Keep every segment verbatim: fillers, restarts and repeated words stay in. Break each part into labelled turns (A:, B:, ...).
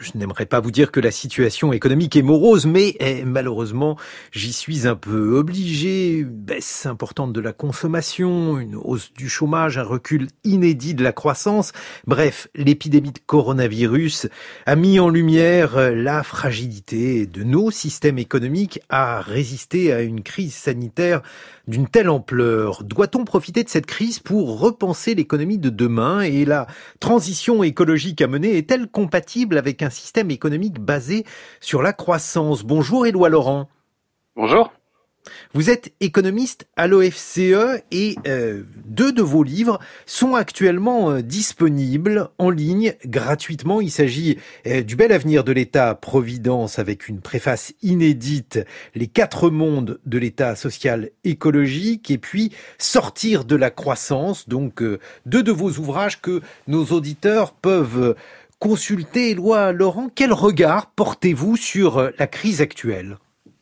A: Je n'aimerais pas vous dire que la situation économique est morose, mais eh, malheureusement, j'y suis un peu obligé. Une baisse importante de la consommation, une hausse du chômage, un recul inédit de la croissance. Bref, l'épidémie de coronavirus a mis en lumière la fragilité de nos systèmes économiques à résister à une crise sanitaire d'une telle ampleur. Doit-on profiter de cette crise pour repenser l'économie de demain et la transition écologique à mener est-elle compatible avec un système économique basé sur la croissance? Bonjour Éloi Laurent.
B: Bonjour.
A: Vous êtes économiste à l'O F C E et euh, deux de vos livres sont actuellement euh, disponibles en ligne gratuitement. Il s'agit euh, du bel avenir de l'État-providence avec une préface inédite, les quatre mondes de l'État social écologique et puis sortir de la croissance. Donc euh, deux de vos ouvrages que nos auditeurs peuvent consulter. Éloi Laurent, quel regard portez-vous sur la crise actuelle ?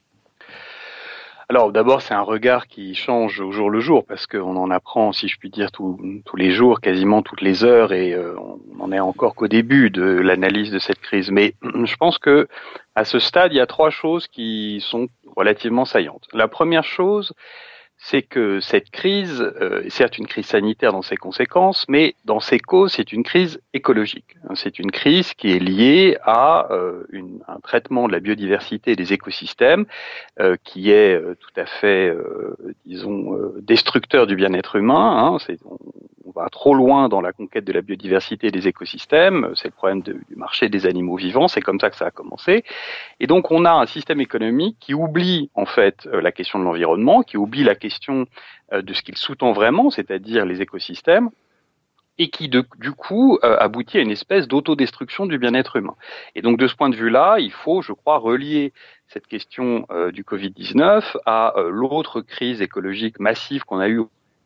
B: Alors d'abord, c'est un regard qui change au jour le jour parce qu'on en apprend, si je puis dire, tous tous les jours, quasiment toutes les heures, et euh, on n'en est encore qu'au début de l'analyse de cette crise. Mais je pense que à ce stade, il y a trois choses qui sont relativement saillantes. La première chose, c'est que cette crise euh, est certes une crise sanitaire dans ses conséquences, mais dans ses causes, c'est une crise écologique. C'est une crise qui est liée à euh, une, un traitement de la biodiversité et des écosystèmes euh, qui est euh, tout à fait, euh, disons, euh, destructeur du bien-être humain. Hein. C'est, on, on va trop loin dans la conquête de la biodiversité et des écosystèmes. C'est le problème de, du marché des animaux vivants. C'est comme ça que ça a commencé. Et donc, on a un système économique qui oublie en fait euh, la question de l'environnement, qui oublie la question euh, de ce qu'il sous-tend vraiment, c'est-à-dire les écosystèmes, et qui de, du coup euh, aboutit à une espèce d'autodestruction du bien-être humain. Et donc, de ce point de vue-là, il faut, je crois, relier cette question euh, du covid dix-neuf à euh, l'autre crise écologique massive qu'on a eue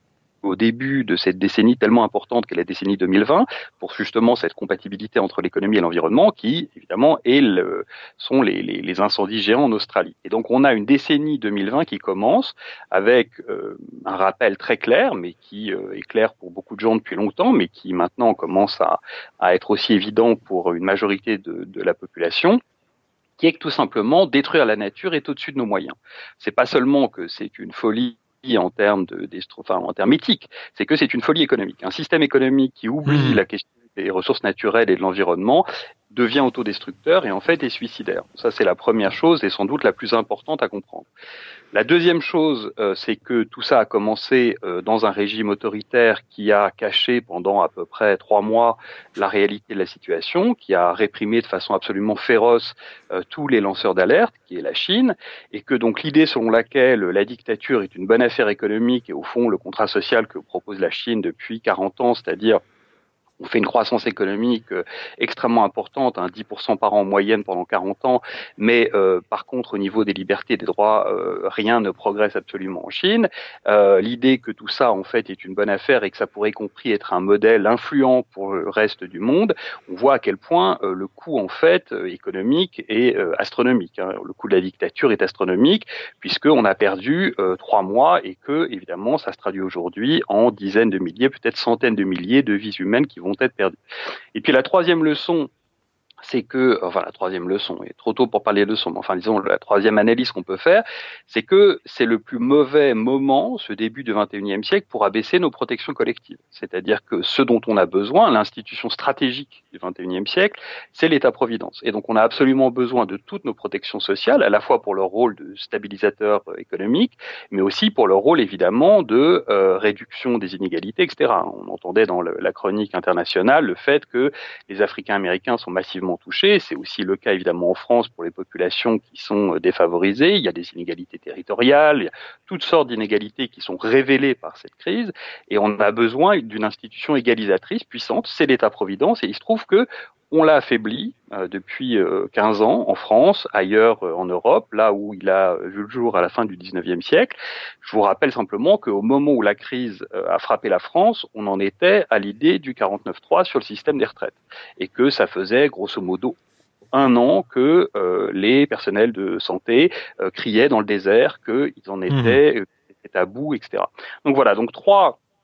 B: au début de cette décennie tellement importante qu'est la décennie deux mille vingt, pour justement cette compatibilité entre l'économie et l'environnement, qui évidemment est le, sont les, les, les incendies géants en Australie. Et donc on a une décennie deux mille vingt qui commence avec euh, un rappel très clair, mais qui euh, est clair pour beaucoup de gens depuis longtemps, mais qui maintenant commence à, à être aussi évident pour une majorité de, de la population, qui est que tout simplement détruire la nature est au-dessus de nos moyens. C'est pas seulement que c'est une folie en termes de, enfin, en termes éthiques, c'est que c'est une folie économique. Un système économique qui oublie mmh. la question des ressources naturelles et de l'environnement devient autodestructeur et en fait est suicidaire. Ça, c'est la première chose et sans doute la plus importante à comprendre. La deuxième chose, euh, c'est que tout ça a commencé euh, dans un régime autoritaire qui a caché pendant à peu près trois mois la réalité de la situation, qui a réprimé de façon absolument féroce euh, tous les lanceurs d'alerte, qui est la Chine, et que donc l'idée selon laquelle la dictature est une bonne affaire économique et au fond le contrat social que propose la Chine depuis quarante ans, c'est-à-dire on fait une croissance économique euh, extrêmement importante, hein, dix pour cent par an en moyenne pendant quarante ans, mais euh, par contre au niveau des libertés et des droits, euh, rien ne progresse absolument en Chine. Euh, l'idée que tout ça en fait est une bonne affaire et que ça pourrait y compris être un modèle influent pour le reste du monde, on voit à quel point euh, le coût en fait euh, économique est euh, astronomique. Hein. Le coût de la dictature est astronomique puisqu'on a perdu euh, trois mois et que évidemment ça se traduit aujourd'hui en dizaines de milliers, peut-être centaines de milliers de vies humaines qui vont être perdus. Et puis la troisième leçon, c'est que, enfin la troisième leçon, il est trop tôt pour parler de leçon, mais enfin disons la troisième analyse qu'on peut faire, c'est que c'est le plus mauvais moment, ce début du vingt et unième siècle, pour abaisser nos protections collectives. C'est-à-dire que ce dont on a besoin, l'institution stratégique du vingt et unième siècle, c'est l'État-providence. Et donc on a absolument besoin de toutes nos protections sociales, à la fois pour leur rôle de stabilisateur économique, mais aussi pour leur rôle évidemment de euh, réduction des inégalités, et cetera. On entendait dans le, la chronique internationale le fait que les Africains américains sont massivement touchés. C'est aussi le cas évidemment en France pour les populations qui sont défavorisées. Il y a des inégalités territoriales, il y a toutes sortes d'inégalités qui sont révélées par cette crise et on a besoin d'une institution égalisatrice puissante, c'est l'État-providence et il se trouve que on l'a affaibli euh, depuis euh, quinze ans en France, ailleurs euh, en Europe, là où il a vu le jour à la fin du dix-neuvième siècle. Je vous rappelle simplement qu'au moment où la crise euh, a frappé la France, on en était à l'idée du quarante-neuf trois sur le système des retraites et que ça faisait grosso modo un an que euh, les personnels de santé euh, criaient dans le désert qu'ils en étaient, mmh. étaient à bout, et cetera. Donc voilà, donc trois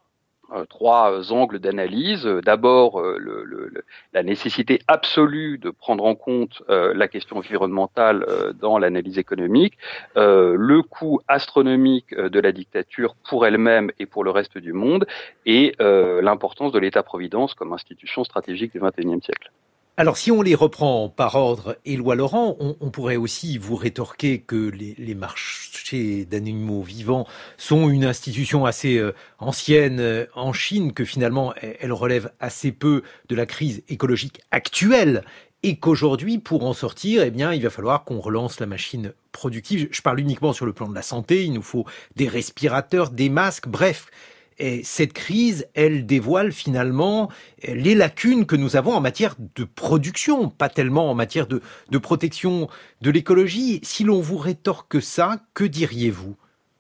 B: euh, trois euh, angles d'analyse. D'abord, euh, le, le, la nécessité absolue de prendre en compte euh, la question environnementale euh, dans l'analyse économique, euh, le coût astronomique de la dictature pour elle-même et pour le reste du monde, et euh, l'importance de l'État-providence comme institution stratégique du vingt et unième siècle.
A: Alors, si on les reprend par ordre, Éloi Laurent, on, on pourrait aussi vous rétorquer que les, les marchés d'animaux vivants sont une institution assez euh, ancienne euh, en Chine, que finalement, elle, elle relève assez peu de la crise écologique actuelle, et qu'aujourd'hui, pour en sortir, eh bien, il va falloir qu'on relance la machine productive. Je parle uniquement sur le plan de la santé, il nous faut des respirateurs, des masques, bref. Et cette crise, elle dévoile finalement les lacunes que nous avons en matière de production, pas tellement en matière de, de protection de l'écologie. Si l'on vous rétorque ça, que diriez-vous ?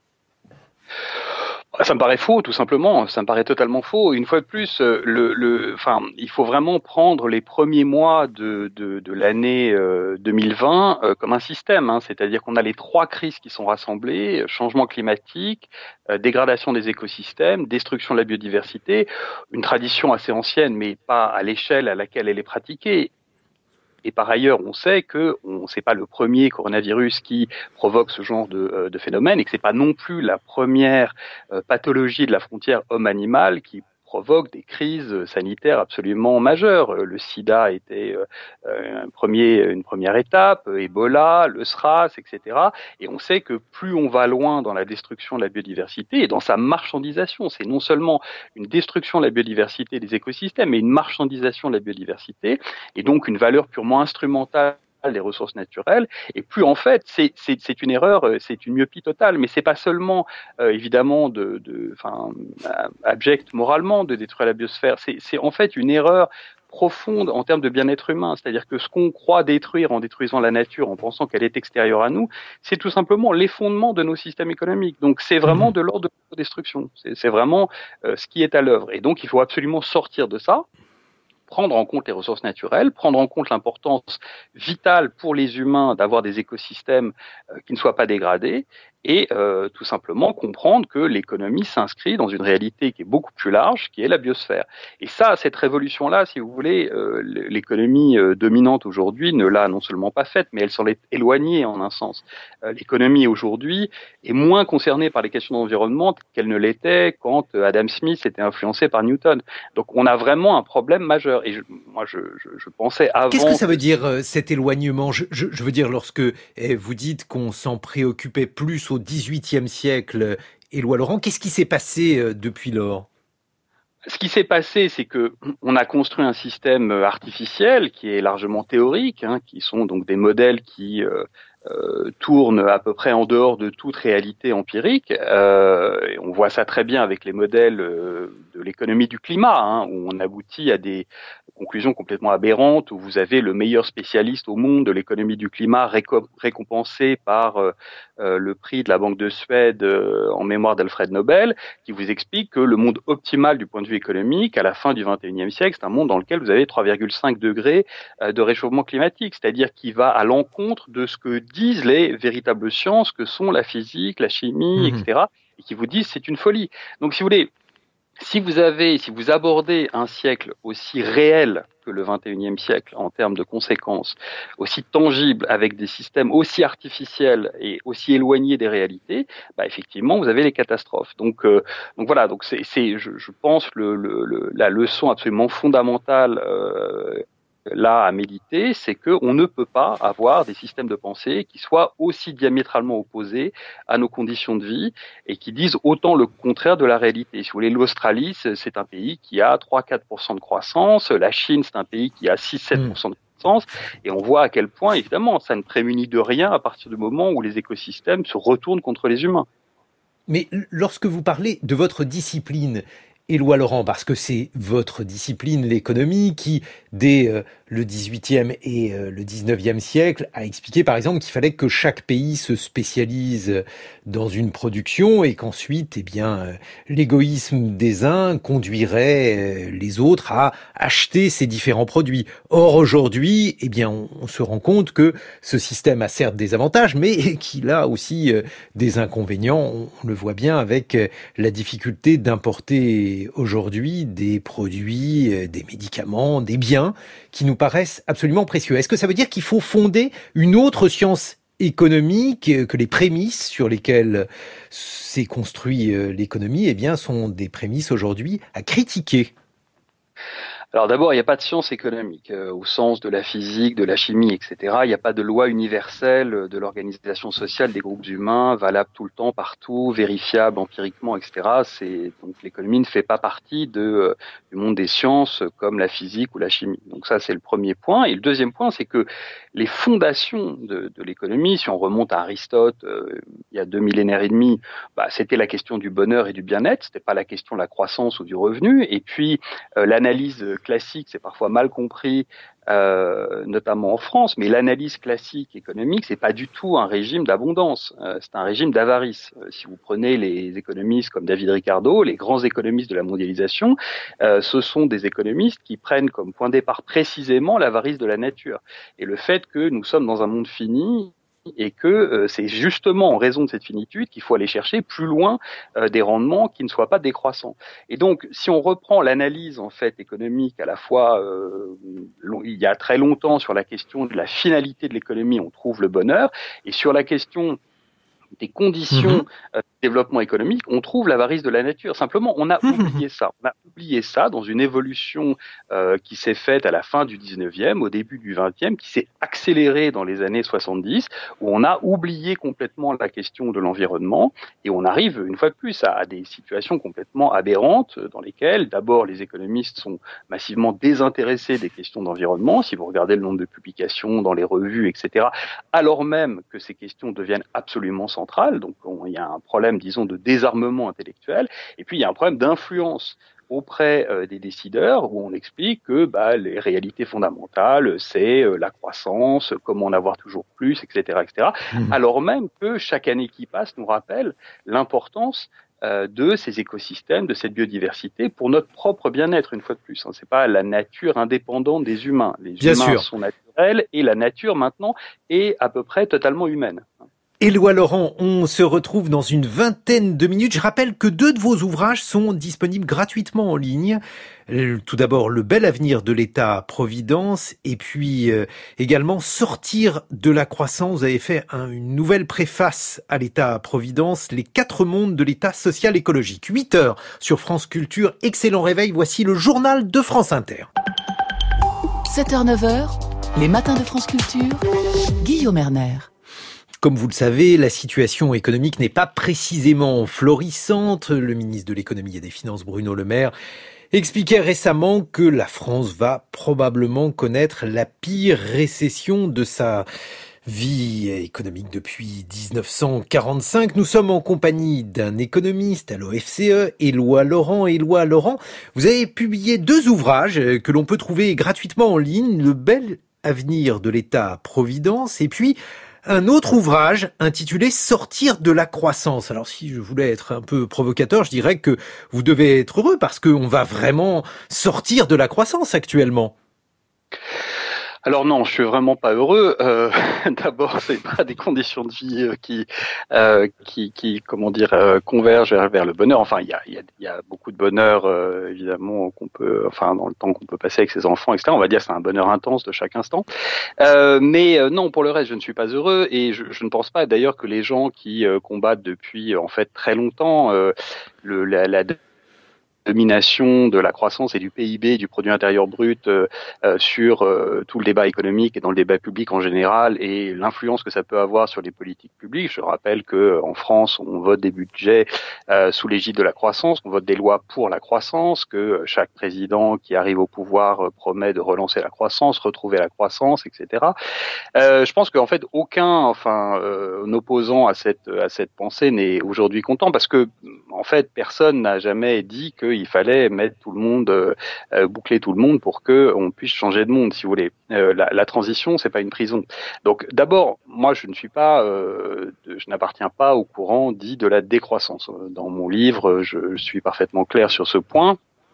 B: Ça me paraît faux, tout simplement. Ça me paraît totalement faux. Une fois de plus, le, le, enfin, il faut vraiment prendre les premiers mois de, de, de l'année euh, deux mille vingt euh, comme un système. Hein. C'est-à-dire qu'on a les trois crises qui sont rassemblées: changement climatique, euh, dégradation des écosystèmes, destruction de la biodiversité. Une tradition assez ancienne, mais pas à l'échelle à laquelle elle est pratiquée. Et par ailleurs, on sait que on c'est pas le premier coronavirus qui provoque ce genre de, de phénomène, et que c'est pas non plus la première euh, pathologie de la frontière homme-animal qui provoque des crises sanitaires absolument majeures. Le sida était euh, un premier, une première étape, Ebola, le SRAS, et cetera. Et on sait que plus on va loin dans la destruction de la biodiversité et dans sa marchandisation, c'est non seulement une destruction de la biodiversité des écosystèmes, mais une marchandisation de la biodiversité, et donc une valeur purement instrumentale des ressources naturelles, et plus en fait c'est c'est c'est une erreur, c'est une myopie totale. Mais c'est pas seulement euh, évidemment de de enfin abject moralement de détruire la biosphère, c'est c'est en fait une erreur profonde en termes de bien-être humain. C'est-à-dire que ce qu'on croit détruire en détruisant la nature, en pensant qu'elle est extérieure à nous, c'est tout simplement les fondements de nos systèmes économiques. Donc c'est vraiment de l'ordre de la destruction, c'est c'est vraiment euh, ce qui est à l'œuvre. Et donc il faut absolument sortir de ça, prendre en compte les ressources naturelles, prendre en compte l'importance vitale pour les humains d'avoir des écosystèmes euh, qui ne soient pas dégradés, et euh, tout simplement comprendre que l'économie s'inscrit dans une réalité qui est beaucoup plus large, qui est la biosphère. Et ça, cette révolution-là, si vous voulez, euh, l'économie euh, dominante aujourd'hui ne l'a non seulement pas faite, mais elle s'en est éloignée en un sens. Euh, l'économie aujourd'hui est moins concernée par les questions d'environnement qu'elle ne l'était quand euh, Adam Smith était influencé par Newton. Donc on a vraiment un problème majeur. Et je, moi, je, je, je pensais avant...
A: Qu'est-ce que ça veut dire, euh, cet éloignement ? je, je, je veux dire, lorsque eh, vous dites qu'on s'en préoccupait plus au dix-huitième siècle, Éloi Laurent, qu'est-ce qui s'est passé euh, depuis lors ?
B: Ce qui s'est passé, c'est que on a construit un système artificiel qui est largement théorique, hein, qui sont donc des modèles qui euh, euh, tournent à peu près en dehors de toute réalité empirique. Euh, et on voit ça très bien avec les modèles euh, de l'économie du climat, hein, où on aboutit à des conclusions complètement aberrantes, où vous avez le meilleur spécialiste au monde de l'économie du climat récom- récompensé par euh, euh, le prix de la Banque de Suède euh, en mémoire d'Alfred Nobel, qui vous explique que le monde optimal du point de vue économique, à la fin du vingt et unième siècle, c'est un monde dans lequel vous avez trois virgule cinq degrés euh, de réchauffement climatique, c'est-à-dire qui va à l'encontre de ce que disent les véritables sciences que sont la physique, la chimie, mmh. et cetera, et qui vous disent c'est une folie. Donc si vous voulez, si vous avez, si vous abordez un siècle aussi réel que le vingt et unième siècle en termes de conséquences, aussi tangible, avec des systèmes aussi artificiels et aussi éloignés des réalités, bah effectivement, vous avez les catastrophes. Donc, euh, donc voilà, donc c'est, c'est je, je pense le, le, le, la leçon absolument fondamentale euh, là à méditer, c'est qu'on ne peut pas avoir des systèmes de pensée qui soient aussi diamétralement opposés à nos conditions de vie et qui disent autant le contraire de la réalité. Si vous voulez, l'Australie, c'est un pays qui a trois à quatre pour cent de croissance, la Chine, c'est un pays qui a six à sept pour cent de croissance, et on voit à quel point, évidemment, ça ne prémunit de rien à partir du moment où les écosystèmes se retournent contre les humains.
A: Mais lorsque vous parlez de votre discipline, Éloi Laurent, parce que c'est votre discipline, l'économie, qui, dès euh, le dix-huitième et euh, le dix-neuvième siècle, a expliqué par exemple qu'il fallait que chaque pays se spécialise dans une production et qu'ensuite, eh bien, euh, l'égoïsme des uns conduirait euh, les autres à acheter ces différents produits. Or, aujourd'hui, eh bien, on, on se rend compte que ce système a certes des avantages, mais qu'il a aussi euh, des inconvénients. On, on le voit bien avec euh, la difficulté d'importer fabriquer aujourd'hui des produits, des médicaments, des biens qui nous paraissent absolument précieux. Est-ce que ça veut dire qu'il faut fonder une autre science économique, que les prémices sur lesquelles s'est construit l'économie, eh bien, sont des prémices aujourd'hui à critiquer?
B: Alors d'abord, il n'y a pas de science économique euh, au sens de la physique, de la chimie, et cetera. Il n'y a pas de loi universelle de l'organisation sociale des groupes humains, valable tout le temps, partout, vérifiable empiriquement, et cetera. C'est donc l'économie ne fait pas partie de euh, du monde des sciences comme la physique ou la chimie. Donc ça, c'est le premier point. Et le deuxième point, c'est que les fondations de, de l'économie, si on remonte à Aristote, euh, il y a deux millénaires et demi, bah, c'était la question du bonheur et du bien-être. C'était pas la question de la croissance ou du revenu. Et puis euh, l'analyse classique, c'est parfois mal compris, euh, notamment en France, mais l'analyse classique économique, c'est pas du tout un régime d'abondance, euh, c'est un régime d'avarice. Euh, si vous prenez les économistes comme David Ricardo, les grands économistes de la mondialisation, euh, ce sont des économistes qui prennent comme point de départ précisément l'avarice de la nature et le fait que nous sommes dans un monde fini et que euh, c'est justement en raison de cette finitude qu'il faut aller chercher plus loin euh, des rendements qui ne soient pas décroissants. Et donc, si on reprend l'analyse en fait économique, à la fois euh, il y a très longtemps sur la question de la finalité de l'économie, on trouve le bonheur, et sur la question des conditions mmh. de développement économique, on trouve l'avarice de la nature. Simplement, on a oublié ça. On a oublié ça dans une évolution euh, qui s'est faite à la fin du dix-neuvième, au début du vingtième, qui s'est accélérée dans les années soixante-dix, où on a oublié complètement la question de l'environnement, et on arrive, une fois de plus, à, à des situations complètement aberrantes, dans lesquelles, d'abord, les économistes sont massivement désintéressés des questions d'environnement, si vous regardez le nombre de publications dans les revues, et cetera, alors même que ces questions deviennent absolument centrale, donc on, il y a un problème, disons, de désarmement intellectuel, et puis il y a un problème d'influence auprès euh, des décideurs, où on explique que bah, les réalités fondamentales, c'est euh, la croissance, comment en avoir toujours plus, et cetera, et cetera, mmh. alors même que chaque année qui passe nous rappelle l'importance euh, de ces écosystèmes, de cette biodiversité, pour notre propre bien-être, une fois de plus. Hein. C'est pas la nature indépendante des humains. Les
A: Bien
B: humains
A: sûr.
B: sont naturels, et la nature, maintenant, est à peu près totalement humaine.
A: Éloi Laurent, on se retrouve dans une vingtaine de minutes. Je rappelle que deux de vos ouvrages sont disponibles gratuitement en ligne. Tout d'abord, Le bel avenir de l'État-providence, et puis euh, également Sortir de la croissance. Vous avez fait un, une nouvelle préface à l'État-providence, Les quatre mondes de l'État social-écologique. huit heures sur France Culture. Excellent réveil. Voici le journal de France Inter.
C: sept heures neuf heures, les matins de France Culture. Guillaume Erner.
A: Comme vous le savez, la situation économique n'est pas précisément florissante. Le ministre de l'économie et des finances, Bruno Le Maire, expliquait récemment que la France va probablement connaître la pire récession de sa vie économique depuis dix-neuf cent quarante-cinq. Nous sommes en compagnie d'un économiste à l'O F C E, Éloi Laurent. Éloi Laurent, vous avez publié deux ouvrages que l'on peut trouver gratuitement en ligne, Le bel avenir de l'État-providence et puis un autre ouvrage intitulé « Sortir de la croissance ». Alors si je voulais être un peu provocateur, je dirais que vous devez être heureux parce qu'on va vraiment sortir de la croissance actuellement.
B: Alors non, je suis vraiment pas heureux. Euh, d'abord, c'est pas des conditions de vie euh, qui, euh, qui, qui, comment dire, euh, convergent vers, vers le bonheur. Enfin, il y a, il y a, il y a beaucoup de bonheur euh, évidemment qu'on peut, enfin, dans le temps qu'on peut passer avec ses enfants, et cetera. On va dire c'est un bonheur intense de chaque instant. Euh, mais euh, non, pour le reste, je ne suis pas heureux et je, je ne pense pas d'ailleurs que les gens qui euh, combattent depuis en fait très longtemps euh, le, la, la domination de la croissance et du P I B, du produit intérieur brut euh, euh, sur euh, tout le débat économique et dans le débat public en général et l'influence que ça peut avoir sur les politiques publiques. Je rappelle que en France, on vote des budgets euh, sous l'égide de la croissance, on vote des lois pour la croissance, que chaque président qui arrive au pouvoir euh, promet de relancer la croissance, retrouver la croissance, et cetera. Euh, je pense qu'en fait aucun, enfin, euh, opposant à cette à cette pensée n'est aujourd'hui content parce que en fait personne n'a jamais dit que il fallait mettre tout le monde, euh, boucler tout le monde pour que on puisse changer de monde, si vous voulez. Euh, la, la transition, c'est pas une prison. Donc, d'abord, moi, je ne suis pas, euh, je n'appartiens pas au courant dit de la décroissance. Dans mon livre, je, je suis parfaitement clair sur ce point.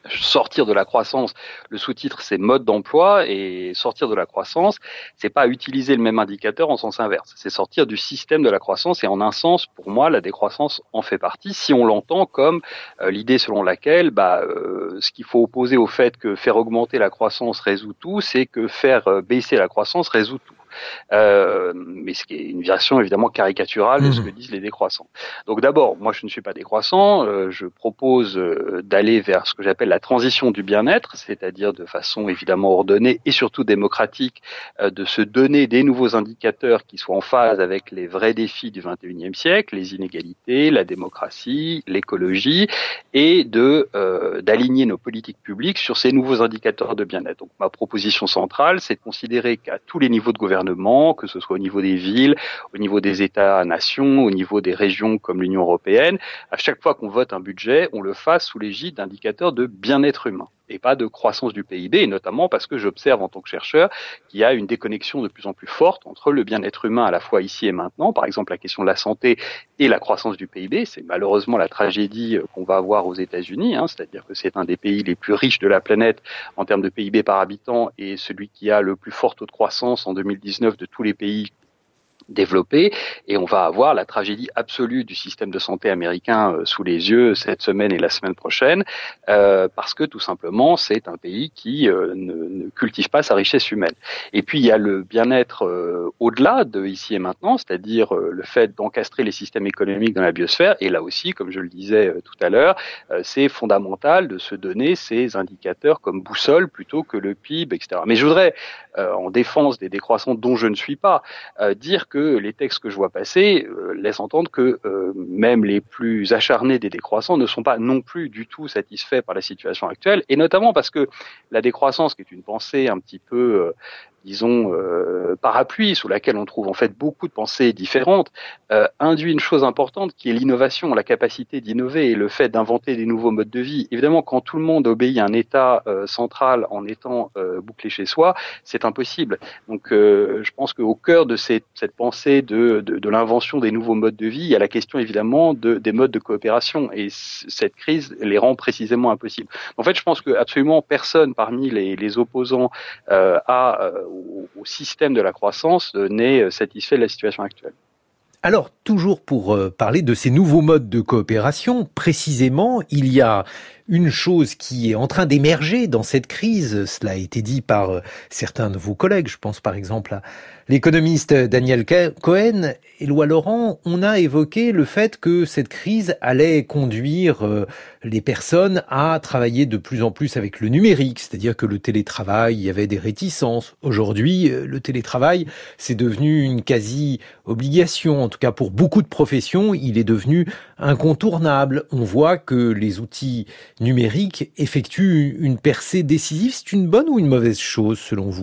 B: sortir de la croissance, le sous-titre c'est mode d'emploi, et sortir de la croissance, c'est pas utiliser le même indicateur en sens inverse, c'est sortir du système de la croissance, et en un sens, pour moi, la décroissance en fait partie, si on l'entend comme euh, l'idée selon laquelle bah, euh, ce qu'il faut opposer au fait que faire augmenter la croissance résout tout, c'est que faire euh, baisser la croissance résout tout. Euh, mais ce qui est une version évidemment caricaturale de ce que disent les décroissants. Donc d'abord, moi je ne suis pas décroissant, euh, je propose euh, d'aller vers ce que j'appelle la transition du bien-être, c'est-à-dire de façon évidemment ordonnée et surtout démocratique, euh, de se donner des nouveaux indicateurs qui soient en phase avec les vrais défis du vingt et unième siècle, les inégalités, la démocratie, l'écologie, et de euh, d'aligner nos politiques publiques sur ces nouveaux indicateurs de bien-être. Donc ma proposition centrale, c'est de considérer qu'à tous les niveaux de gouvernement, que ce soit au niveau des villes, au niveau des États-nations, au niveau des régions comme l'Union européenne, à chaque fois qu'on vote un budget, on le fasse sous l'égide d'indicateurs de bien-être humain et pas de croissance du P I B, et notamment parce que j'observe en tant que chercheur qu'il y a une déconnexion de plus en plus forte entre le bien-être humain à la fois ici et maintenant, par exemple la question de la santé et la croissance du P I B. C'est malheureusement la tragédie qu'on va avoir aux États-Unis, hein, c'est-à-dire que c'est un des pays les plus riches de la planète en termes de P I B par habitant et celui qui a le plus fort taux de croissance en deux mille dix-neuf de tous les pays développé, et on va avoir la tragédie absolue du système de santé américain euh, sous les yeux cette semaine et la semaine prochaine, euh, parce que tout simplement c'est un pays qui euh, ne, ne cultive pas sa richesse humaine. Et puis il y a le bien-être euh, au-delà de ici et maintenant, c'est-à-dire euh, le fait d'encastrer les systèmes économiques dans la biosphère, et là aussi, comme je le disais euh, tout à l'heure, euh, c'est fondamental de se donner ces indicateurs comme boussole plutôt que le P I B, et cetera. Mais je voudrais, euh, en défense des décroissants dont je ne suis pas, euh, dire que les textes que je vois passer euh, laissent entendre que euh, même les plus acharnés des décroissants ne sont pas non plus du tout satisfaits par la situation actuelle, et notamment parce que la décroissance, qui est une pensée un petit peu, euh, disons, euh, parapluie, sous laquelle on trouve en fait beaucoup de pensées différentes, euh, induit une chose importante qui est l'innovation, la capacité d'innover et le fait d'inventer des nouveaux modes de vie. Évidemment, quand tout le monde obéit à un État euh, central en étant euh, bouclé chez soi, c'est impossible. Donc euh, je pense qu'au cœur de cette, cette pensée de, de, de l'invention des nouveaux modes de vie, il y a la question évidemment de, des modes de coopération, et c- cette crise les rend précisément impossibles. En fait, je pense que absolument personne parmi les, les opposants euh, à, euh, au, au système de la croissance euh, n'est satisfait de la situation actuelle.
A: Alors, toujours pour euh, parler de ces nouveaux modes de coopération, précisément, il y a une chose qui est en train d'émerger dans cette crise. Cela a été dit par euh, certains de vos collègues. Je pense par exemple à l'économiste Daniel Cohen. Éloi Laurent, on a évoqué le fait que cette crise allait conduire euh, les personnes à travailler de plus en plus avec le numérique, c'est-à-dire que le télétravail, il y avait des réticences. Aujourd'hui, euh, le télétravail, c'est devenu une quasi-obligation. En tout cas, pour beaucoup de professions, il est devenu incontournable. On voit que les outils numériques effectuent une percée décisive. C'est une bonne ou une mauvaise chose, selon vous ?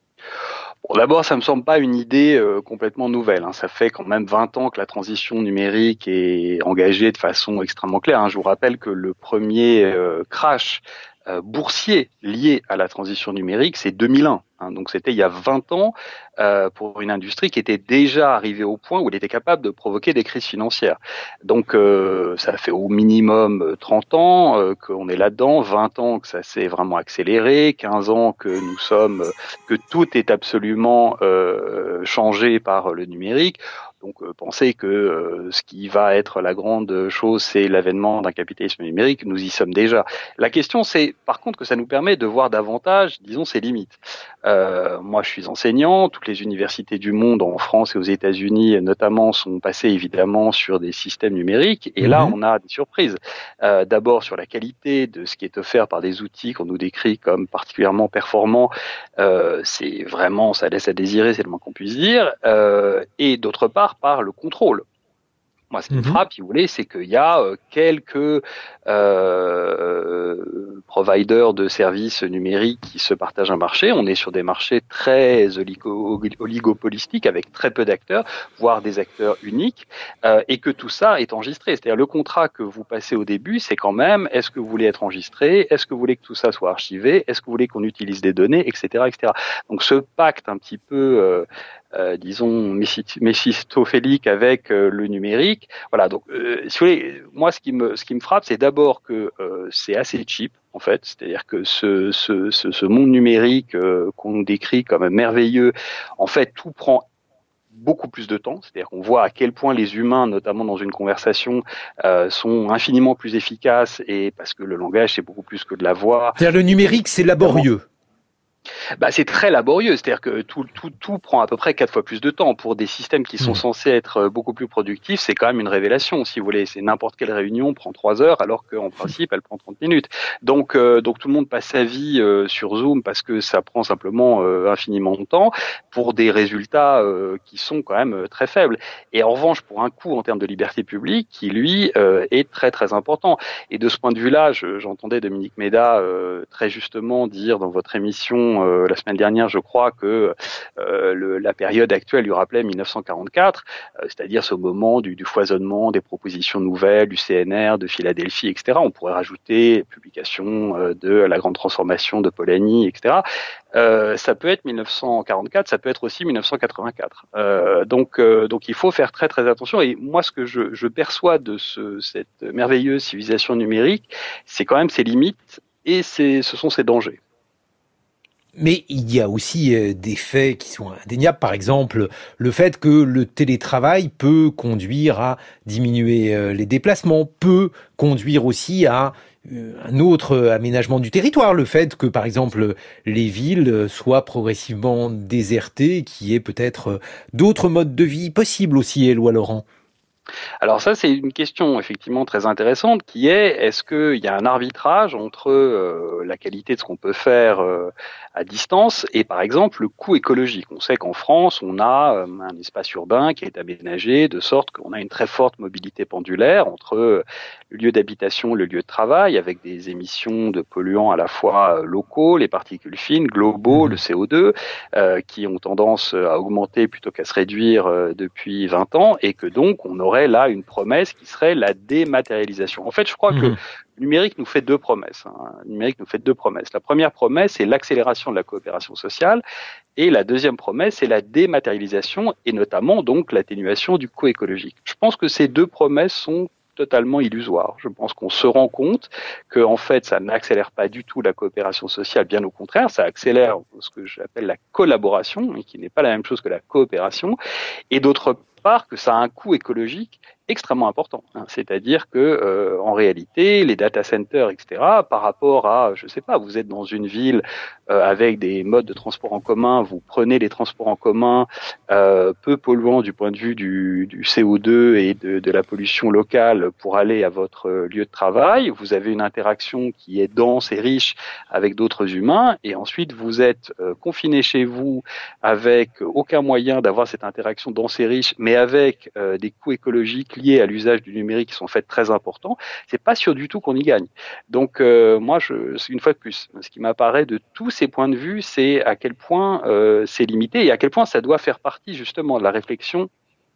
B: Bon, d'abord, ça me semble pas une idée euh, complètement nouvelle, hein. Ça fait quand même vingt ans que la transition numérique est engagée de façon extrêmement claire, hein. Je vous rappelle que le premier euh, crash euh, boursier lié à la transition numérique, c'est deux mille un. Hein, donc c'était il y a vingt ans euh, pour une industrie qui était déjà arrivée au point où elle était capable de provoquer des crises financières. Donc euh, ça fait au minimum trente ans euh, qu'on est là-dedans, vingt ans que ça s'est vraiment accéléré, quinze ans que nous sommes, que tout est absolument euh, changé par le numérique. Donc euh, penser que euh, ce qui va être la grande chose, c'est l'avènement d'un capitalisme numérique, nous y sommes déjà. La question, c'est par contre que ça nous permet de voir davantage, disons, ses limites. Euh, moi, je suis enseignant. Toutes les universités du monde, en France et aux États-Unis notamment, sont passées évidemment sur des systèmes numériques. Et mmh. là, on a des surprises. Euh, d'abord sur la qualité de ce qui est offert par des outils qu'on nous décrit comme particulièrement performants. Euh, c'est vraiment, ça laisse à désirer, c'est le moins qu'on puisse dire. Euh, et d'autre part, par le contrôle. Moi, ce qui mmh. me frappe, si vous voulez, c'est qu'il y a euh, quelques euh, providers de services numériques qui se partagent un marché. On est sur des marchés très oligo- oligopolistiques avec très peu d'acteurs, voire des acteurs uniques, euh, et que tout ça est enregistré. C'est-à-dire le contrat que vous passez au début, c'est quand même est-ce que vous voulez être enregistré, est-ce que vous voulez que tout ça soit archivé, est-ce que vous voulez qu'on utilise des données, et cetera, et cetera. Donc ce pacte un petit peu euh, Euh, disons méphistophélique avec euh, le numérique. Voilà. Donc, euh, si vous voulez, moi, ce qui me ce qui me frappe, c'est d'abord que euh, c'est assez cheap en fait. C'est-à-dire que ce, ce, ce, ce monde numérique euh, qu'on décrit comme merveilleux, en fait, tout prend beaucoup plus de temps, c'est-à-dire qu'on voit à quel point les humains, notamment dans une conversation, euh, sont infiniment plus efficaces, et parce que le langage c'est beaucoup plus que de la voix.
A: C'est-à-dire le numérique c'est laborieux.
B: Bah, c'est très laborieux, c'est-à-dire que tout, tout, tout prend à peu près quatre fois plus de temps. Pour des systèmes qui sont mmh. censés être beaucoup plus productifs, c'est quand même une révélation, si vous voulez. C'est n'importe quelle réunion prend trois heures, alors qu'en principe, elle prend trente minutes. Donc, euh, donc tout le monde passe sa vie euh, sur Zoom parce que ça prend simplement euh, infiniment de temps pour des résultats euh, qui sont quand même euh, très faibles. Et en revanche, pour un coût en termes de liberté publique qui, lui, euh, est très très important. Et de ce point de vue-là, je, j'entendais Dominique Méda euh, très justement dire dans votre émission euh, la semaine dernière, je crois que euh, le, la période actuelle lui rappelait mille neuf cent quarante-quatre, euh, c'est-à-dire ce moment du, du foisonnement des propositions nouvelles, du C N R, de Philadelphie, et cetera. On pourrait rajouter publication euh, de la grande transformation de Polanyi, et cetera. Euh, ça peut être mille neuf cent quarante-quatre, ça peut être aussi mille neuf cent quatre-vingt-quatre. Euh, donc, euh, donc il faut faire très très attention. Et moi, ce que je, je perçois de ce, cette merveilleuse civilisation numérique, c'est quand même ses limites et c'est, ce sont ses dangers.
A: Mais il y a aussi des faits qui sont indéniables. Par exemple, le fait que le télétravail peut conduire à diminuer les déplacements, peut conduire aussi à un autre aménagement du territoire. Le fait que, par exemple, les villes soient progressivement désertées, qu'il y ait peut-être d'autres modes de vie possibles aussi, Éloi Laurent.
B: Alors ça, c'est une question effectivement très intéressante qui est, est-ce qu'il y a un arbitrage entre euh, la qualité de ce qu'on peut faire euh, à distance et par exemple le coût écologique. On sait qu'en France, on a euh, un espace urbain qui est aménagé de sorte qu'on a une très forte mobilité pendulaire entre euh, le lieu d'habitation et le lieu de travail, avec des émissions de polluants à la fois euh, locaux, les particules fines, globaux, mmh. le C O deux, euh, qui ont tendance à augmenter plutôt qu'à se réduire euh, depuis vingt ans, et que donc on aurait là une promesse qui serait la dématérialisation. En fait, je crois mmh. que le numérique nous fait deux promesses. Hein. Le numérique nous fait deux promesses. La première promesse, c'est l'accélération de la coopération sociale, et la deuxième promesse, c'est la dématérialisation, et notamment donc l'atténuation du coût écologique. Je pense que ces deux promesses sont totalement illusoire. Je pense qu'on se rend compte que, en fait, ça n'accélère pas du tout la coopération sociale, bien au contraire, ça accélère ce que j'appelle la collaboration, qui n'est pas la même chose que la coopération, et d'autre part que ça a un coût écologique extrêmement important. Hein. C'est-à-dire que, euh, en réalité, les data centers, et cetera, par rapport à, je sais pas, vous êtes dans une ville euh, avec des modes de transport en commun, vous prenez les transports en commun euh, peu polluants du point de vue du, du C O deux et de, de la pollution locale pour aller à votre lieu de travail. Vous avez une interaction qui est dense et riche avec d'autres humains, et ensuite vous êtes euh, confiné chez vous avec aucun moyen d'avoir cette interaction dense et riche, mais avec euh, des coûts écologiques liés à l'usage du numérique qui sont faits très importants. C'est pas sûr du tout qu'on y gagne. Donc euh, moi, je, une fois de plus, ce qui m'apparaît de tous ces points de vue, c'est à quel point euh, c'est limité et à quel point ça doit faire partie justement de la réflexion.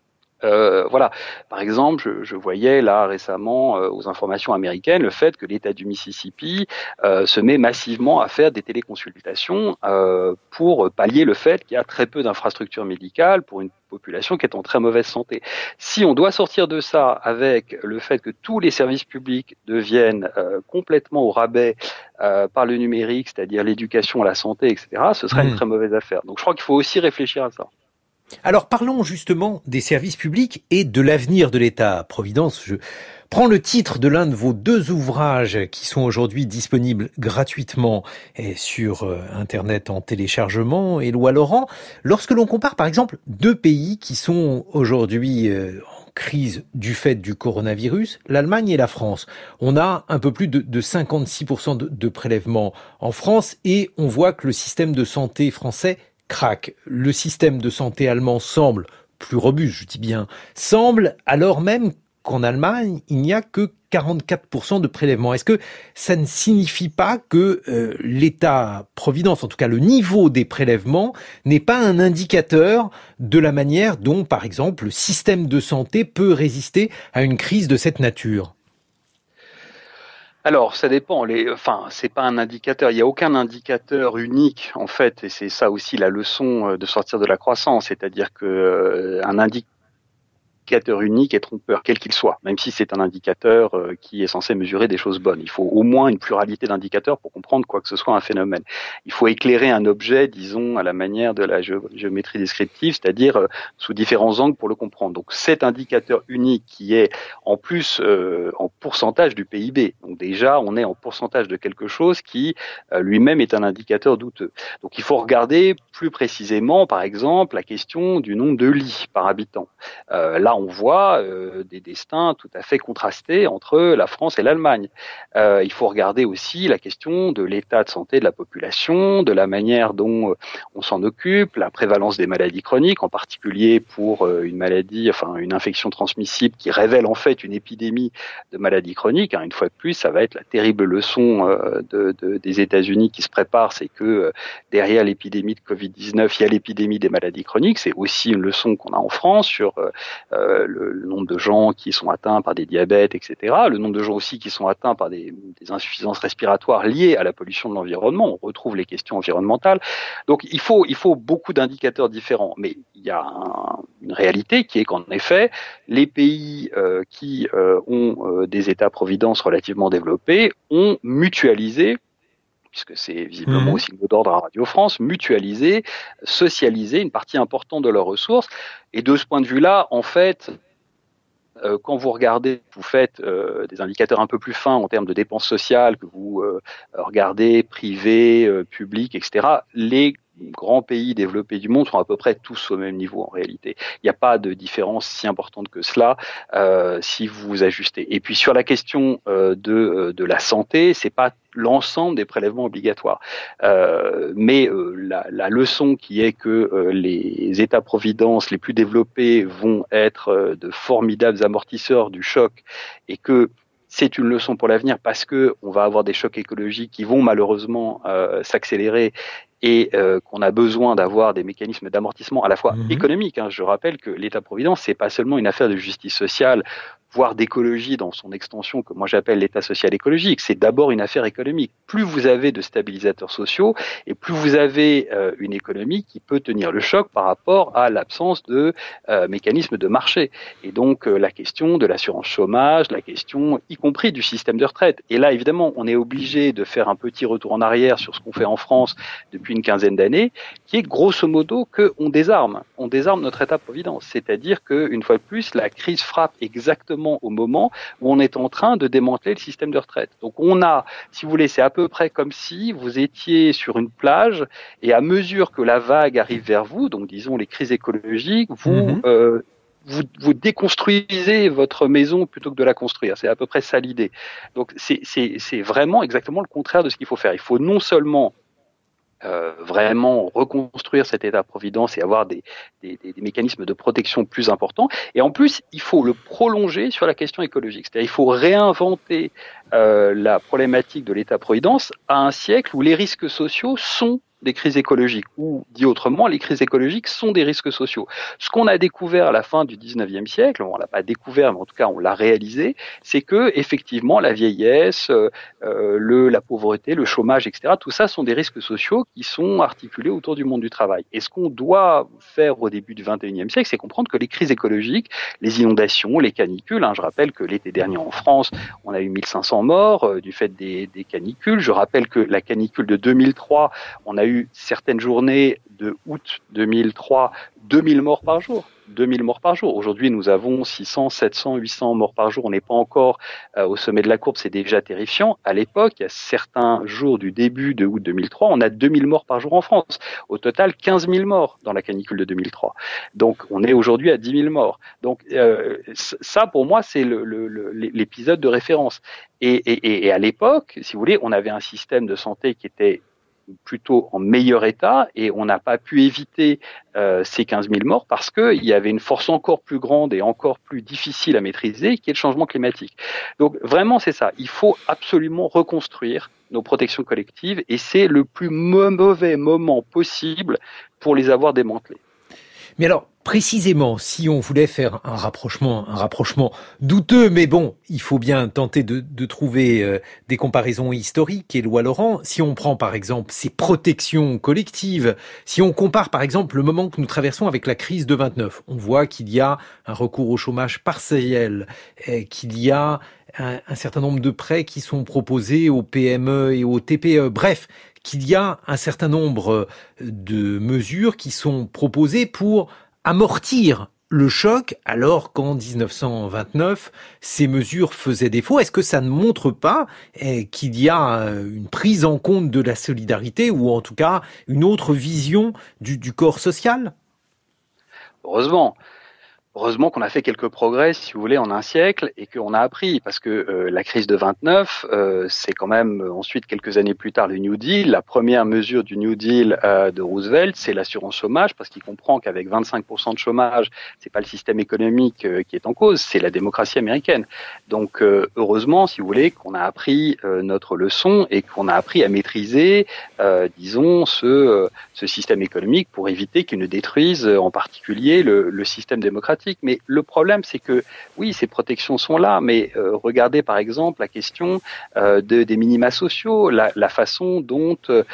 B: Euh, voilà. Par exemple, je, je voyais là récemment euh, aux informations américaines le fait que l'État du Mississippi euh, se met massivement à faire des téléconsultations euh, pour pallier le fait qu'il y a très peu d'infrastructures médicales pour une population qui est en très mauvaise santé. Si on doit sortir de ça avec le fait que tous les services publics deviennent euh, complètement au rabais euh, par le numérique, c'est-à-dire l'éducation, la santé, et cetera, ce serait mmh. une très mauvaise affaire. Donc je crois qu'il faut aussi réfléchir à ça.
A: Alors parlons justement des services publics et de l'avenir de l'État-providence. Je prends le titre de l'un de vos deux ouvrages qui sont aujourd'hui disponibles gratuitement sur Internet en téléchargement. Éloi Laurent, lorsque l'on compare par exemple deux pays qui sont aujourd'hui en crise du fait du coronavirus, l'Allemagne et la France, on a un peu plus de, de cinquante-six pour cent de, de prélèvements en France et on voit que le système de santé français craque. Le système de santé allemand semble plus robuste, je dis bien, semble alors même qu'en Allemagne, il n'y a que quarante-quatre pour cent de prélèvements. Est-ce que ça ne signifie pas que euh, l'État-providence, en tout cas le niveau des prélèvements, n'est pas un indicateur de la manière dont, par exemple, le système de santé peut résister à une crise de cette nature ?
B: Alors, ça dépend. Les, enfin, c'est pas un indicateur. Il y a aucun indicateur unique, en fait, et c'est ça aussi la leçon de sortir de la croissance, c'est-à-dire que euh, un indicateur indicateur unique est trompeur, quel qu'il soit, même si c'est un indicateur euh, qui est censé mesurer des choses bonnes. Il faut au moins une pluralité d'indicateurs pour comprendre quoi que ce soit un phénomène. Il faut éclairer un objet, disons, à la manière de la gé- géométrie descriptive, c'est-à-dire euh, sous différents angles pour le comprendre. Donc cet indicateur unique qui est en plus euh, en pourcentage du P I B. Donc déjà, on est en pourcentage de quelque chose qui euh, lui-même est un indicateur douteux. Donc il faut regarder plus précisément, par exemple, la question du nombre de lits par habitant. Euh, là, on voit euh, des destins tout à fait contrastés entre la France et l'Allemagne. Euh, il faut regarder aussi la question de l'état de santé de la population, de la manière dont euh, on s'en occupe, la prévalence des maladies chroniques, en particulier pour euh, une maladie, enfin une infection transmissible qui révèle en fait une épidémie de maladies chroniques. Hein. Une fois de plus, ça va être la terrible leçon euh, de, de, des États-Unis qui se prépare, c'est que euh, derrière l'épidémie de covid dix-neuf, il y a l'épidémie des maladies chroniques. C'est aussi une leçon qu'on a en France sur euh, euh, le, le nombre de gens qui sont atteints par des diabètes, et cetera. Le nombre de gens aussi qui sont atteints par des, des insuffisances respiratoires liées à la pollution de l'environnement. On retrouve les questions environnementales. Donc il faut, il faut beaucoup d'indicateurs différents. Mais il y a un, une réalité qui est qu'en effet, les pays euh, qui euh, ont euh, des États-providence relativement développés ont mutualisé, puisque c'est visiblement
A: Mmh.
B: aussi le mot d'ordre à Radio France, mutualiser, socialiser une partie importante de leurs ressources. Et de ce point de vue-là, en fait, euh, quand vous regardez, vous faites euh, des indicateurs un peu plus fins en termes de dépenses sociales, que vous euh, regardez privés, euh, publics, et cetera, les grands pays développés du monde sont à peu près tous au même niveau en réalité. Il n'y a pas de différence si importante que cela euh, si vous vous ajustez. Et puis sur la question euh, de, de la santé, c'est pas l'ensemble des prélèvements obligatoires. Euh, mais euh, la, la leçon qui est que euh, les États-providence les plus développés vont être euh, de formidables amortisseurs du choc et que c'est une leçon pour l'avenir parce que on va avoir des chocs écologiques qui vont malheureusement euh, s'accélérer et euh, qu'on a besoin d'avoir des mécanismes d'amortissement à la fois
A: Mmh.
B: économiques. Hein. Je rappelle que l'État-providence, c'est pas seulement une affaire de justice sociale, voire d'écologie dans son extension, que moi j'appelle l'État social écologique. C'est d'abord une affaire économique. Plus vous avez de stabilisateurs sociaux et plus vous avez euh, une économie qui peut tenir le choc par rapport à l'absence de euh, mécanismes de marché. Et donc euh, la question de l'assurance chômage, la question y compris du système de retraite. Et là, évidemment, on est obligé de faire un petit retour en arrière sur ce qu'on fait en France depuis une quinzaine d'années, qui est grosso modo qu'on désarme. On désarme notre État-providence. C'est-à-dire qu'une fois de plus, la crise frappe exactement au moment où on est en train de démanteler le système de retraite. Donc on a, si vous voulez, c'est à peu près comme si vous étiez sur une plage et à mesure que la vague arrive vers vous, donc disons les crises écologiques, vous...
A: Mmh.
B: Euh, Vous, vous déconstruisez votre maison plutôt que de la construire. C'est à peu près ça l'idée. Donc c'est, c'est, c'est vraiment exactement le contraire de ce qu'il faut faire. Il faut non seulement Euh, vraiment reconstruire cet État-providence et avoir des, des, des mécanismes de protection plus importants. Et en plus, il faut le prolonger sur la question écologique. C'est-à-dire il faut réinventer euh, la problématique de l'État-providence à un siècle où les risques sociaux sont des crises écologiques, ou dit autrement, les crises écologiques sont des risques sociaux. Ce qu'on a découvert à la fin du dix-neuvième siècle, on l'a pas découvert, mais en tout cas on l'a réalisé, c'est que effectivement la vieillesse, euh, le, la pauvreté, le chômage, et cetera, tout ça sont des risques sociaux qui sont articulés autour du monde du travail. Et ce qu'on doit faire au début du vingt et unième siècle, c'est comprendre que les crises écologiques, les inondations, les canicules, hein, je rappelle que l'été dernier en France, on a eu mille cinq cents morts euh, du fait des, des canicules. Je rappelle que la canicule de deux mille trois, on a eu certaines journées de août deux mille trois, deux mille morts par jour. deux mille morts par jour. Aujourd'hui, nous avons six cents, sept cents, huit cents morts par jour. On n'est pas encore euh, au sommet de la courbe, c'est déjà terrifiant. À l'époque, il y a certains jours du début de août deux mille trois, on a deux mille morts par jour en France. Au total, quinze mille morts dans la canicule de deux mille trois. Donc, on est aujourd'hui à dix mille morts. Donc, euh, ça, pour moi, c'est le, le, le, l'épisode de référence. Et, et, et à l'époque, si vous voulez, on avait un système de santé qui était plutôt en meilleur état et on n'a pas pu éviter euh, ces quinze mille morts parce qu'il y avait une force encore plus grande et encore plus difficile à maîtriser qui est le changement climatique. Donc vraiment c'est ça, il faut absolument reconstruire nos protections collectives et c'est le plus mauvais moment possible pour les avoir démantelées.
A: Mais alors, précisément, si on voulait faire un rapprochement, un rapprochement douteux, mais bon, il faut bien tenter de, de trouver euh, des comparaisons historiques, Éloi Laurent. Si on prend par exemple ces protections collectives, si on compare par exemple le moment que nous traversons avec la crise de vingt-neuf, on voit qu'il y a un recours au chômage partiel, euh, qu'il y a un, un certain nombre de prêts qui sont proposés aux P M E et aux T P E. Bref, qu'il y a un certain nombre de mesures qui sont proposées pour amortir le choc, alors qu'en dix-neuf cent vingt-neuf, ces mesures faisaient défaut. Est-ce que ça ne montre pas eh, qu'il y a une prise en compte de la solidarité, ou en tout cas une autre vision du, du corps social ?
B: Heureusement. Heureusement qu'on a fait quelques progrès, si vous voulez, en un siècle, et qu'on a appris, parce que euh, la crise de vingt-neuf, euh, c'est quand même euh, ensuite, quelques années plus tard, le New Deal. La première mesure du New Deal euh, de Roosevelt, c'est l'assurance chômage, parce qu'il comprend qu'avec vingt-cinq pour cent de chômage, c'est pas le système économique euh, qui est en cause, c'est la démocratie américaine. Donc, euh, heureusement, si vous voulez, qu'on a appris euh, notre leçon et qu'on a appris à maîtriser, euh, disons, ce, euh, ce système économique pour éviter qu'il ne détruise, euh, en particulier, le, le système démocratique. Mais le problème, c'est que, oui, ces protections sont là, mais euh, regardez par exemple la question euh, de, des minima sociaux, la, la façon dont euh,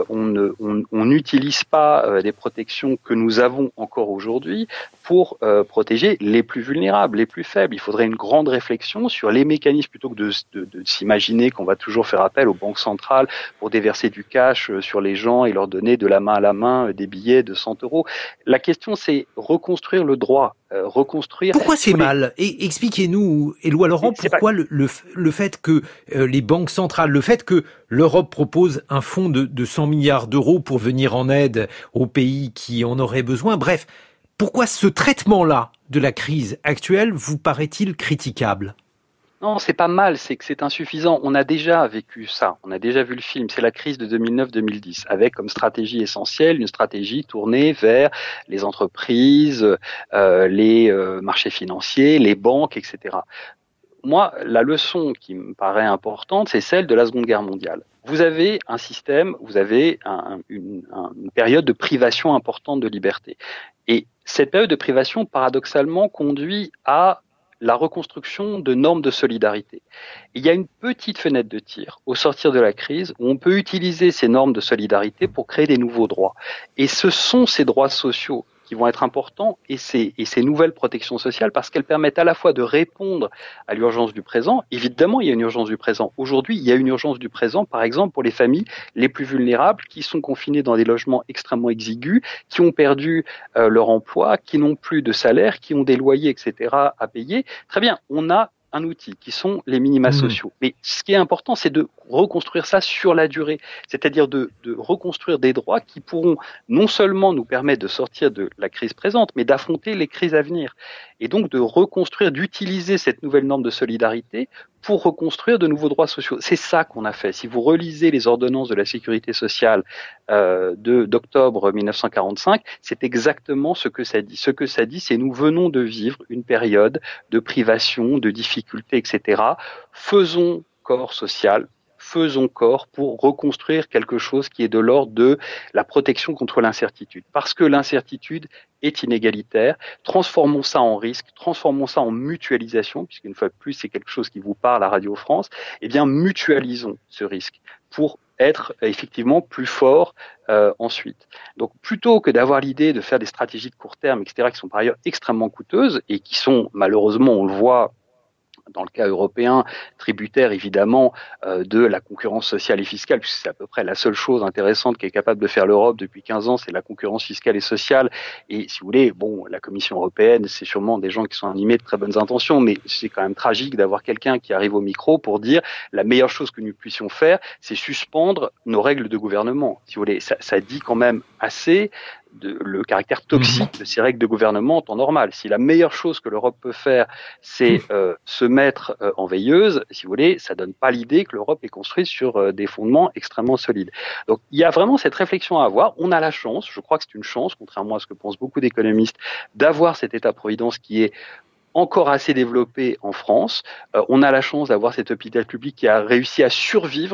B: on n'utilise pas euh, des protections que nous avons encore aujourd'hui pour euh, protéger les plus vulnérables, les plus faibles. Il faudrait une grande réflexion sur les mécanismes, plutôt que de, de, de s'imaginer qu'on va toujours faire appel aux banques centrales pour déverser du cash sur les gens et leur donner de la main à la main des billets de cent euros. La question, c'est reconstruire le droit. Euh, reconstruire.
A: Pourquoi c'est mal ? Et expliquez-nous, Éloi Laurent, pourquoi pas... le, le, le fait que euh, les banques centrales, le fait que l'Europe propose un fonds de, de cent milliards d'euros pour venir en aide aux pays qui en auraient besoin, bref, pourquoi ce traitement-là de la crise actuelle vous paraît-il critiquable ?
B: Non, c'est pas mal, c'est que c'est insuffisant. On a déjà vécu ça, on a déjà vu le film, c'est la crise de deux mille neuf deux mille dix, avec comme stratégie essentielle une stratégie tournée vers les entreprises, euh, les euh, marchés financiers, les banques, et cetera. Moi, la leçon qui me paraît importante, c'est celle de la Seconde Guerre mondiale. Vous avez un système, vous avez un, une, une période de privation importante de liberté. Et cette période de privation, paradoxalement, conduit à la reconstruction de normes de solidarité. Il y a une petite fenêtre de tir au sortir de la crise où on peut utiliser ces normes de solidarité pour créer des nouveaux droits. Et ce sont ces droits sociaux qui vont être importants et ces, et ces nouvelles protections sociales parce qu'elles permettent à la fois de répondre à l'urgence du présent. Évidemment, il y a une urgence du présent. Aujourd'hui, il y a une urgence du présent, par exemple, pour les familles les plus vulnérables qui sont confinées dans des logements extrêmement exigus, qui ont perdu euh, leur emploi, qui n'ont plus de salaire, qui ont des loyers, et cetera à payer. Très bien, on a un outil qui sont les minima mmh. sociaux. Mais ce qui est important, c'est de reconstruire ça sur la durée, c'est-à-dire de, de reconstruire des droits qui pourront non seulement nous permettre de sortir de la crise présente, mais d'affronter les crises à venir. Et donc de reconstruire, d'utiliser cette nouvelle norme de solidarité pour reconstruire de nouveaux droits sociaux. C'est ça qu'on a fait. Si vous relisez les ordonnances de la sécurité sociale euh, de, d'octobre mille neuf cent quarante-cinq, c'est exactement ce que ça dit. Ce que ça dit, c'est nous venons de vivre une période de privation, de difficultés, et cetera. Faisons corps social, faisons corps pour reconstruire quelque chose qui est de l'ordre de la protection contre l'incertitude. Parce que l'incertitude est inégalitaire, transformons ça en risque, transformons ça en mutualisation, puisqu'une fois de plus, c'est quelque chose qui vous parle à Radio France, eh bien, mutualisons ce risque pour être effectivement plus fort euh, ensuite. Donc, plutôt que d'avoir l'idée de faire des stratégies de court terme, et cetera, qui sont par ailleurs extrêmement coûteuses et qui sont, malheureusement, on le voit, dans le cas européen, tributaire évidemment euh, de la concurrence sociale et fiscale, puisque c'est à peu près la seule chose intéressante qu'est capable de faire l'Europe depuis quinze ans, c'est la concurrence fiscale et sociale. Et si vous voulez, bon, la Commission européenne, c'est sûrement des gens qui sont animés de très bonnes intentions, mais c'est quand même tragique d'avoir quelqu'un qui arrive au micro pour dire la meilleure chose que nous puissions faire, c'est suspendre nos règles de gouvernement. Si vous voulez, ça, ça dit quand même assez de, le caractère toxique de ces règles de gouvernement en temps normal. Si la meilleure chose que l'Europe peut faire, c'est euh, se mettre euh, en veilleuse, si vous voulez, ça donne pas l'idée que l'Europe est construite sur euh, des fondements extrêmement solides. Donc, il y a vraiment cette réflexion à avoir. On a la chance, je crois que c'est une chance, contrairement à ce que pensent beaucoup d'économistes, d'avoir cet État-providence qui est encore assez développé en France. Euh, on a la chance d'avoir cet hôpital public qui a réussi à survivre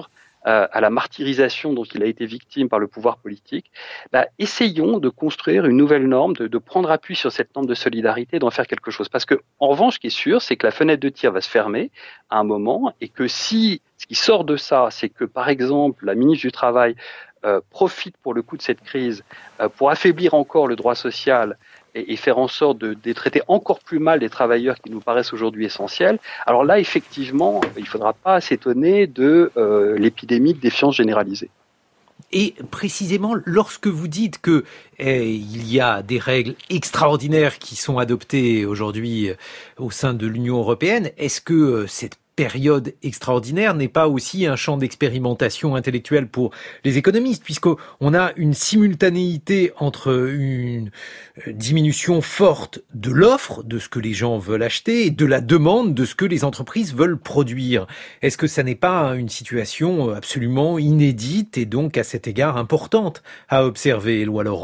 B: euh, à la martyrisation dont il a été victime par le pouvoir politique, bah, essayons de construire une nouvelle norme, de, de prendre appui sur cette norme de solidarité, d'en faire quelque chose. Parce que, en revanche, ce qui est sûr, c'est que la fenêtre de tir va se fermer à un moment, et que si ce qui sort de ça, c'est que, par exemple, la ministre du Travail euh, profite pour le coup de cette crise euh, pour affaiblir encore le droit social et, et faire en sorte de, de traiter encore plus mal des travailleurs qui nous paraissent aujourd'hui essentiels, alors là, effectivement, il ne faudra pas s'étonner de euh, l'épidémie de défiance généralisée.
A: Et précisément, lorsque vous dites que eh, il y a des règles extraordinaires qui sont adoptées aujourd'hui au sein de l'Union européenne, est-ce que euh, cette période extraordinaire n'est pas aussi un champ d'expérimentation intellectuelle pour les économistes, puisqu'on a une simultanéité entre une diminution forte de l'offre, de ce que les gens veulent acheter, et de la demande de ce que les entreprises veulent produire. Est-ce que ça n'est pas une situation absolument inédite et donc à cet égard importante à observer, Éloi Laurent ?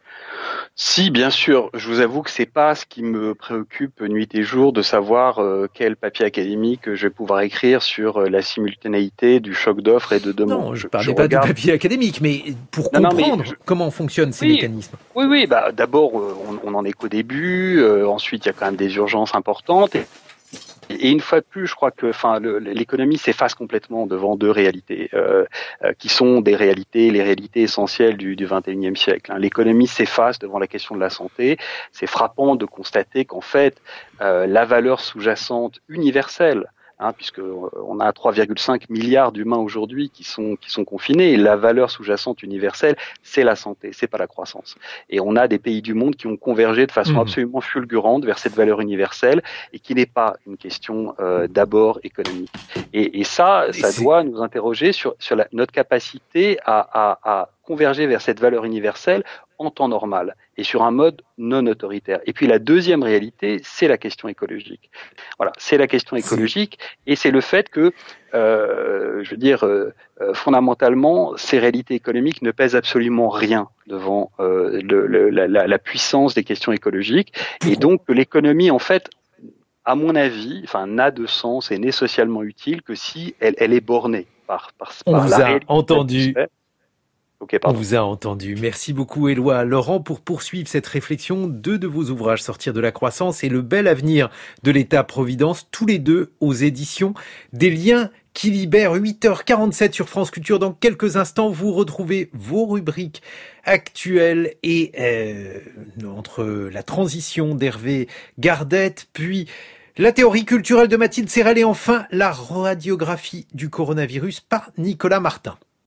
B: Si, bien sûr. Je vous avoue que c'est pas ce qui me préoccupe nuit et jour de savoir euh, quel papier académique je vais pouvoir écrire sur euh, la simultanéité du choc d'offres et de demande.
A: Non, je ne parlais pas regarde... du papier académique, mais pour non, comprendre non, mais je... comment fonctionnent ces
B: oui,
A: mécanismes.
B: Oui, oui. Bah, d'abord, euh, on, on en est qu'au début. Euh, ensuite, il y a quand même des urgences importantes. Et... Et une fois de plus, je crois que, enfin, le, l'économie s'efface complètement devant deux réalités, euh, euh, qui sont des réalités, les réalités essentielles du, du vingt et unième siècle. Hein. L'économie s'efface devant la question de la santé. C'est frappant de constater qu'en fait, euh, la valeur sous-jacente universelle, hein, puisque on a trois virgule cinq milliards d'humains aujourd'hui qui sont qui sont confinés, et la valeur sous-jacente universelle, c'est la santé, c'est pas la croissance. Et on a des pays du monde qui ont convergé de façon mmh. absolument fulgurante vers cette valeur universelle, et qui n'est pas une question euh, d'abord économique. Et, et ça, ça et doit nous interroger sur sur la, notre capacité à, à, à converger vers cette valeur universelle en temps normal et sur un mode non autoritaire. Et puis la deuxième réalité, c'est la question écologique. Voilà, c'est la question écologique et c'est le fait que, euh, je veux dire, euh, fondamentalement, ces réalités économiques ne pèsent absolument rien devant euh, le, le, la, la puissance des questions écologiques, et donc que l'économie, en fait, à mon avis, enfin, n'a de sens et n'est socialement utile que si elle, elle est bornée par, par,
A: On
B: par
A: vous
B: la
A: a
B: réalité.
A: entendu.
B: Okay,
A: On vous a entendu. Merci beaucoup, Éloi Laurent, pour poursuivre cette réflexion. Deux de vos ouvrages, Sortir de la croissance et Le bel avenir de l'État-providence, tous les deux aux éditions Des liens qui libèrent. Huit heures quarante-sept sur France Culture. Dans quelques instants, vous retrouvez vos rubriques actuelles et euh, entre la transition d'Hervé Gardette, puis la théorie culturelle de Mathilde Serrel et enfin la radiographie du coronavirus par Nicolas Martin.